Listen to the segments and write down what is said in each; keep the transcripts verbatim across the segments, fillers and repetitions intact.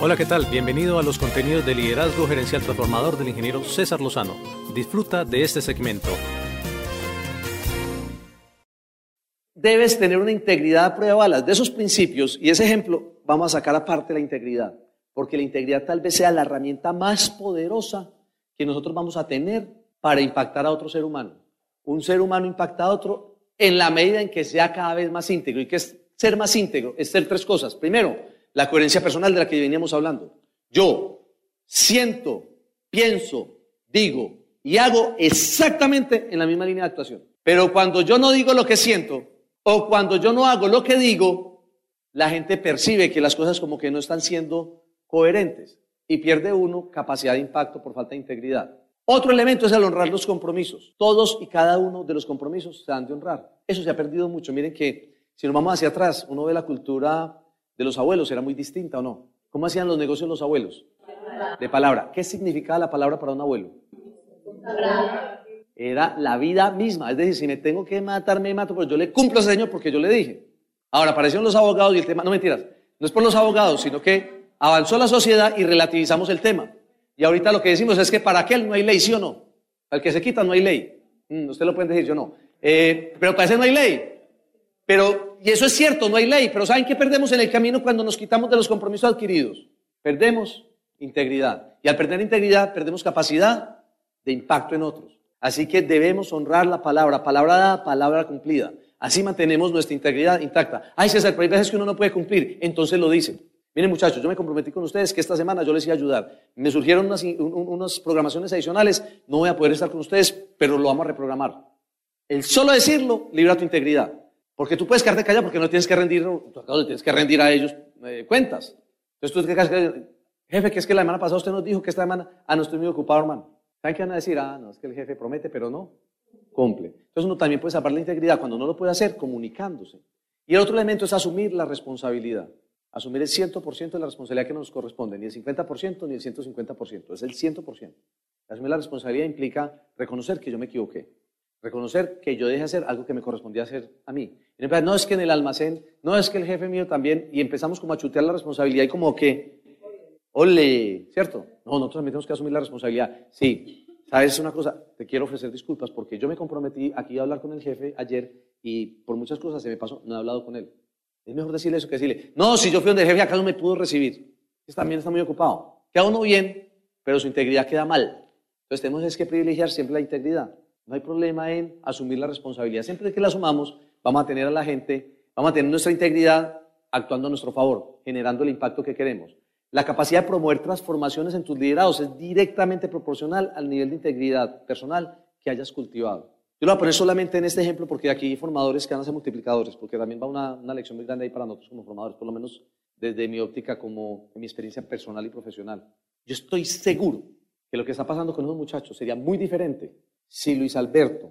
Hola, ¿qué tal? Bienvenido a los contenidos de liderazgo gerencial transformador del ingeniero César Lozano. Disfruta de este segmento. Debes tener una integridad a prueba de balas. De esos principios y ese ejemplo vamos a sacar aparte la integridad, porque la integridad tal vez sea la herramienta más poderosa que nosotros vamos a tener para impactar a otro ser humano. Un ser humano impacta a otro en la medida en que sea cada vez más íntegro. ¿Y qué es ser más íntegro? Es ser tres cosas. Primero, la coherencia personal de la que veníamos hablando. Yo siento, pienso, digo y hago exactamente en la misma línea de actuación. Pero cuando yo no digo lo que siento o cuando yo no hago lo que digo, la gente percibe que las cosas como que no están siendo coherentes y pierde uno capacidad de impacto por falta de integridad. Otro elemento es el honrar los compromisos. Todos y cada uno de los compromisos se han de honrar. Eso se ha perdido mucho. Miren que si nos vamos hacia atrás, uno ve la cultura de los abuelos, ¿era muy distinta o no? ¿Cómo hacían los negocios los abuelos? De palabra. ¿Qué significaba la palabra para un abuelo? Era la vida misma. Es decir, si me tengo que matar, me mato, pero yo le cumplo a ese señor porque yo le dije. Ahora, aparecieron los abogados y el tema, no mentiras, no es por los abogados, sino que avanzó la sociedad y relativizamos el tema. Y ahorita lo que decimos es que para aquel no hay ley, ¿sí o no? Para el que se quita no hay ley. Mm, usted lo pueden decir, yo no. Eh, pero para ese no hay ley. Pero, y eso es cierto, no hay ley, pero ¿saben qué perdemos en el camino cuando nos quitamos de los compromisos adquiridos? Perdemos integridad. Y al perder integridad, perdemos capacidad de impacto en otros. Así que debemos honrar la palabra, palabra dada, palabra cumplida. Así mantenemos nuestra integridad intacta. Ay, César, pero hay veces que uno no puede cumplir, entonces lo dice. Miren, muchachos, yo me comprometí con ustedes que esta semana yo les iba a ayudar. Me surgieron unas, un, unas programaciones adicionales, no voy a poder estar con ustedes, pero lo vamos a reprogramar. El solo decirlo libra tu integridad. Porque tú puedes quedarte callado porque no tienes que rendir, tú acá le tienes que rendir a ellos eh, cuentas. Entonces tú tienes que, jefe, que es que la semana pasada usted nos dijo que esta semana, ah, no estoy muy ocupado, hermano. ¿Saben qué van a decir? Ah, no, es que el jefe promete, pero no cumple. Entonces uno también puede salvar la integridad cuando no lo puede hacer, comunicándose. Y el otro elemento es asumir la responsabilidad. Asumir el cien por ciento de la responsabilidad que nos corresponde, ni el cincuenta por ciento ni el ciento cincuenta por ciento, es el cien por ciento. Asumir la responsabilidad implica reconocer que yo me equivoqué. Reconocer que yo dejé hacer algo que me correspondía hacer a mí. Y no es que en el almacén, no es que el jefe mío también, y empezamos como a chutear la responsabilidad y como que, ole, ¿cierto? No, nosotros también tenemos que asumir la responsabilidad. Sí, ¿sabes una cosa? Te quiero ofrecer disculpas porque yo me comprometí aquí a hablar con el jefe ayer y por muchas cosas se me pasó, no he hablado con él. Es mejor decirle eso que decirle, no, si yo fui donde el jefe acá no me pudo recibir. Él también está muy ocupado. Queda uno bien, pero su integridad queda mal. Entonces tenemos es que privilegiar siempre la integridad. No hay problema en asumir la responsabilidad. Siempre que la asumamos, vamos a tener a la gente, vamos a tener nuestra integridad actuando a nuestro favor, generando el impacto que queremos. La capacidad de promover transformaciones en tus liderados es directamente proporcional al nivel de integridad personal que hayas cultivado. Yo lo voy a poner solamente en este ejemplo porque aquí hay formadores que van a ser multiplicadores, porque también va una, una lección muy grande ahí para nosotros como formadores, por lo menos desde mi óptica, como en mi experiencia personal y profesional. Yo estoy seguro que lo que está pasando con esos muchachos sería muy diferente si Luis Alberto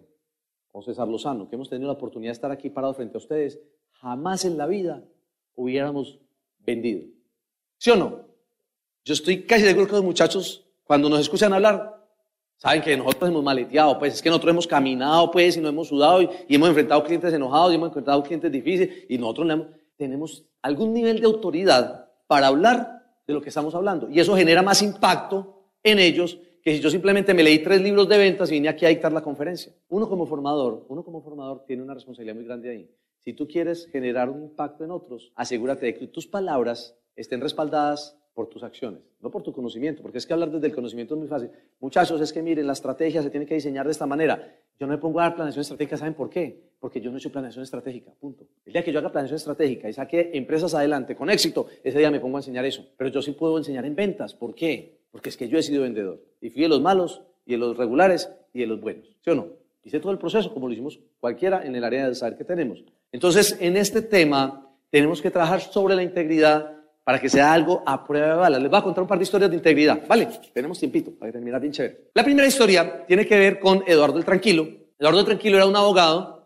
o César Lozano, que hemos tenido la oportunidad de estar aquí parados frente a ustedes, jamás en la vida hubiéramos vendido. ¿Sí o no? Yo estoy casi seguro que los muchachos, cuando nos escuchan hablar, saben que nosotros hemos maleteado, pues es que nosotros hemos caminado, pues, y no hemos sudado, y, y hemos enfrentado clientes enojados, y hemos enfrentado clientes difíciles, y nosotros hemos, tenemos algún nivel de autoridad para hablar de lo que estamos hablando. Y eso genera más impacto en ellos que si yo simplemente me leí tres libros de ventas y vine aquí a dictar la conferencia. Uno como formador, uno como formador tiene una responsabilidad muy grande ahí. Si tú quieres generar un impacto en otros, asegúrate de que tus palabras estén respaldadas por tus acciones, no por tu conocimiento, porque es que hablar desde el conocimiento es muy fácil. Muchachos, es que miren, la estrategia se tiene que diseñar de esta manera. Yo no me pongo a dar planeación estratégica, ¿saben por qué? Porque yo no he hecho planeación estratégica, punto. El día que yo haga planeación estratégica y saque empresas adelante con éxito, ese día me pongo a enseñar eso. Pero yo sí puedo enseñar en ventas, ¿por qué? Porque es que yo he sido vendedor y fui de los malos y de los regulares y de los buenos, ¿sí o no? Hice todo el proceso como lo hicimos cualquiera en el área del saber que tenemos. Entonces, en este tema tenemos que trabajar sobre la integridad para que sea algo a prueba de balas. Les voy a contar un par de historias de integridad, ¿vale? Tenemos tiempito para terminar bien chévere. La primera historia tiene que ver con Eduardo el Tranquilo. Eduardo el Tranquilo era un abogado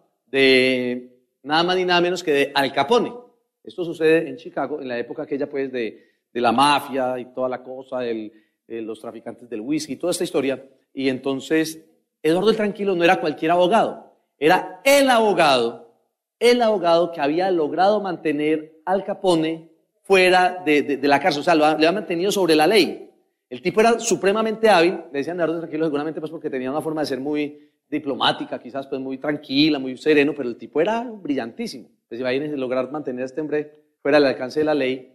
de nada más ni nada menos que de Al Capone. Esto sucede en Chicago, en la época aquella pues de, de la mafia y toda la cosa, el, eh, los traficantes del whisky, toda esta historia. Y entonces, Eduardo el Tranquilo no era cualquier abogado, era el abogado, el abogado que había logrado mantener Al Capone fuera de, de, de la cárcel, o sea, lo ha, le ha mantenido sobre la ley. El tipo era supremamente hábil, le decían Eduardo Tranquilo seguramente pues porque tenía una forma de ser muy diplomática, quizás pues muy tranquila, muy sereno, pero el tipo era brillantísimo. Pues imagínense lograr mantener a este hombre fuera del alcance de la ley.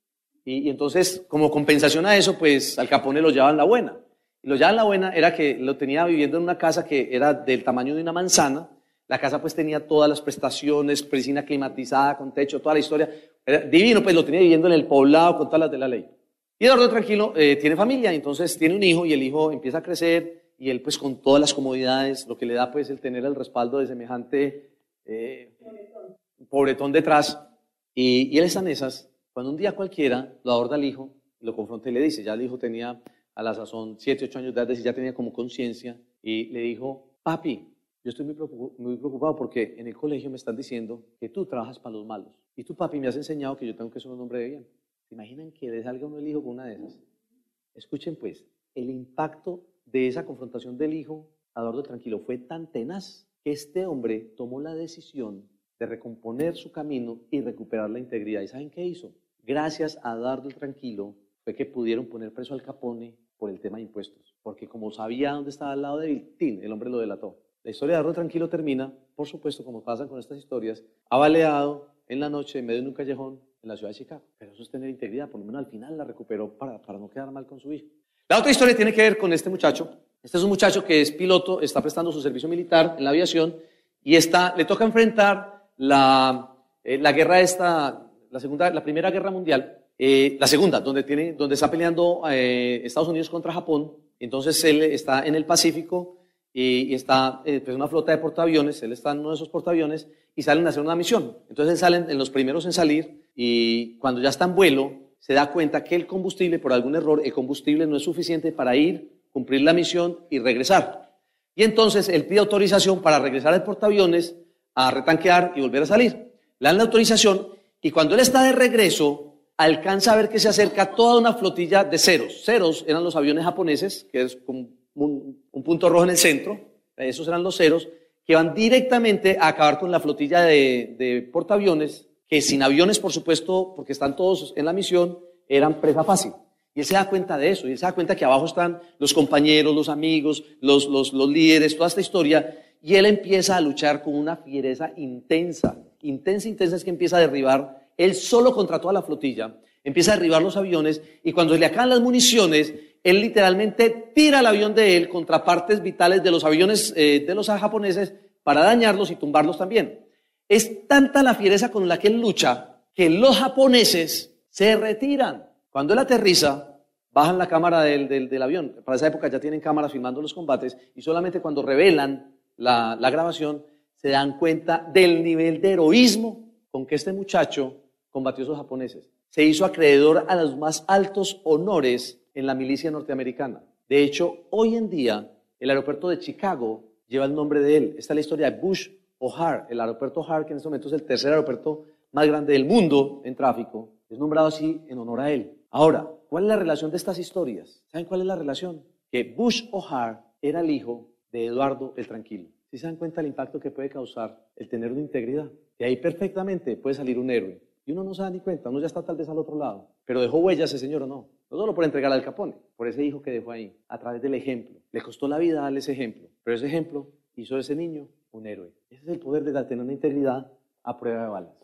Y, y entonces, como compensación a eso, pues Al Capone lo llevaban la buena. Y lo llevaban la buena era que lo tenía viviendo en una casa que era del tamaño de una manzana. La casa pues tenía todas las prestaciones, piscina climatizada, con techo, toda la historia. Era divino, pues lo tenía viviendo en el poblado con todas las de la ley. Y Eduardo Tranquilo eh, tiene familia, entonces tiene un hijo y el hijo empieza a crecer y él pues con todas las comodidades, lo que le da pues el tener el respaldo de semejante eh, pobretón detrás. Y, y él está en esas, cuando un día cualquiera lo aborda el hijo, lo confronta y le dice, ya el hijo tenía a la sazón siete, ocho años de edad, ya tenía como conciencia, y le dijo, papi, yo estoy muy preocupado, muy preocupado porque en el colegio me están diciendo que tú trabajas para los malos. Y tú, papi, me has enseñado que yo tengo que ser un hombre de bien. ¿Se imaginan que le salga uno el hijo con una de esas? Escuchen pues, el impacto de esa confrontación del hijo a Eduardo Tranquilo fue tan tenaz que este hombre tomó la decisión de recomponer su camino y recuperar la integridad. ¿Y saben qué hizo? Gracias a Eduardo Tranquilo fue que pudieron poner preso al Capone por el tema de impuestos, porque como sabía dónde estaba al lado de Viltín, el hombre lo delató. La historia de Eduardo Tranquilo termina, por supuesto, como pasan con estas historias, abaleado en la noche en medio de un callejón en la ciudad de Chicago. Pero eso es tener integridad, por lo menos al final la recuperó para, para no quedar mal con su hijo. La otra historia tiene que ver con este muchacho. Este es un muchacho que es piloto, está prestando su servicio militar en la aviación y está, le toca enfrentar la, eh, la guerra esta, la, segunda, la primera guerra mundial, eh, la segunda, donde, tiene, donde está peleando eh, Estados Unidos contra Japón. Entonces él está en el Pacífico y, y está en eh, pues una flota de portaaviones, él está en uno de esos portaaviones y salen a hacer una misión. Entonces salen en los primeros en salir y cuando ya está en vuelo se da cuenta que el combustible, por algún error, el combustible no es suficiente para ir, cumplir la misión y regresar. Y entonces él pide autorización para regresar al portaaviones, a retanquear y volver a salir. Le dan la autorización y cuando él está de regreso alcanza a ver que se acerca toda una flotilla de ceros. Ceros eran los aviones japoneses, que es como un, un punto rojo en el centro, esos eran los ceros, que van directamente a acabar con la flotilla de, de portaaviones, que sin aviones, por supuesto, porque están todos en la misión, eran presa fácil. Y él se da cuenta de eso, y él se da cuenta que abajo están los compañeros, los amigos, los, los, los líderes, toda esta historia, y él empieza a luchar con una fiereza intensa, intensa, intensa, es que empieza a derribar, él solo contra toda la flotilla, empieza a derribar los aviones, y cuando le acaban las municiones, él literalmente tira el avión de él contra partes vitales de los aviones eh, de los japoneses para dañarlos y tumbarlos también. Es tanta la fiereza con la que él lucha que los japoneses se retiran. Cuando él aterriza, bajan la cámara del, del, del avión. Para esa época ya tienen cámaras filmando los combates y solamente cuando revelan la, la grabación se dan cuenta del nivel de heroísmo con que este muchacho combatió a esos japoneses. Se hizo acreedor a los más altos honores en la milicia norteamericana. De hecho, hoy en día, el aeropuerto de Chicago lleva el nombre de él. Esta es la historia de Bush O'Hare, el aeropuerto O'Hare, que en este momento es el tercer aeropuerto más grande del mundo en tráfico, es nombrado así en honor a él. Ahora, ¿cuál es la relación de estas historias? ¿Saben cuál es la relación? Que Bush O'Hare era el hijo de Eduardo el Tranquilo. ¿Sí se dan cuenta del impacto que puede causar el tener una integridad? De ahí perfectamente puede salir un héroe. Y uno no se da ni cuenta, uno ya está tal vez al otro lado. Pero dejó huellas ese señor o no. No solo por entregar al Capone, por ese hijo que dejó ahí, a través del ejemplo. Le costó la vida darle ese ejemplo, pero ese ejemplo hizo de ese niño un héroe. Ese es el poder de tener una integridad a prueba de balas.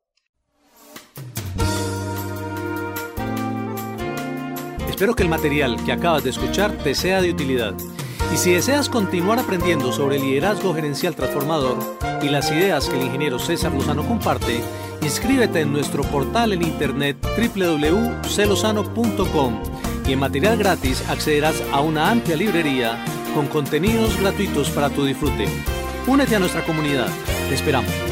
Espero que el material que acabas de escuchar te sea de utilidad. Y si deseas continuar aprendiendo sobre el liderazgo gerencial transformador y las ideas que el ingeniero César Lozano comparte, inscríbete en nuestro portal en internet doble u doble u doble u punto c lozano punto com y en material gratis accederás a una amplia librería con contenidos gratuitos para tu disfrute. Únete a nuestra comunidad. Te esperamos.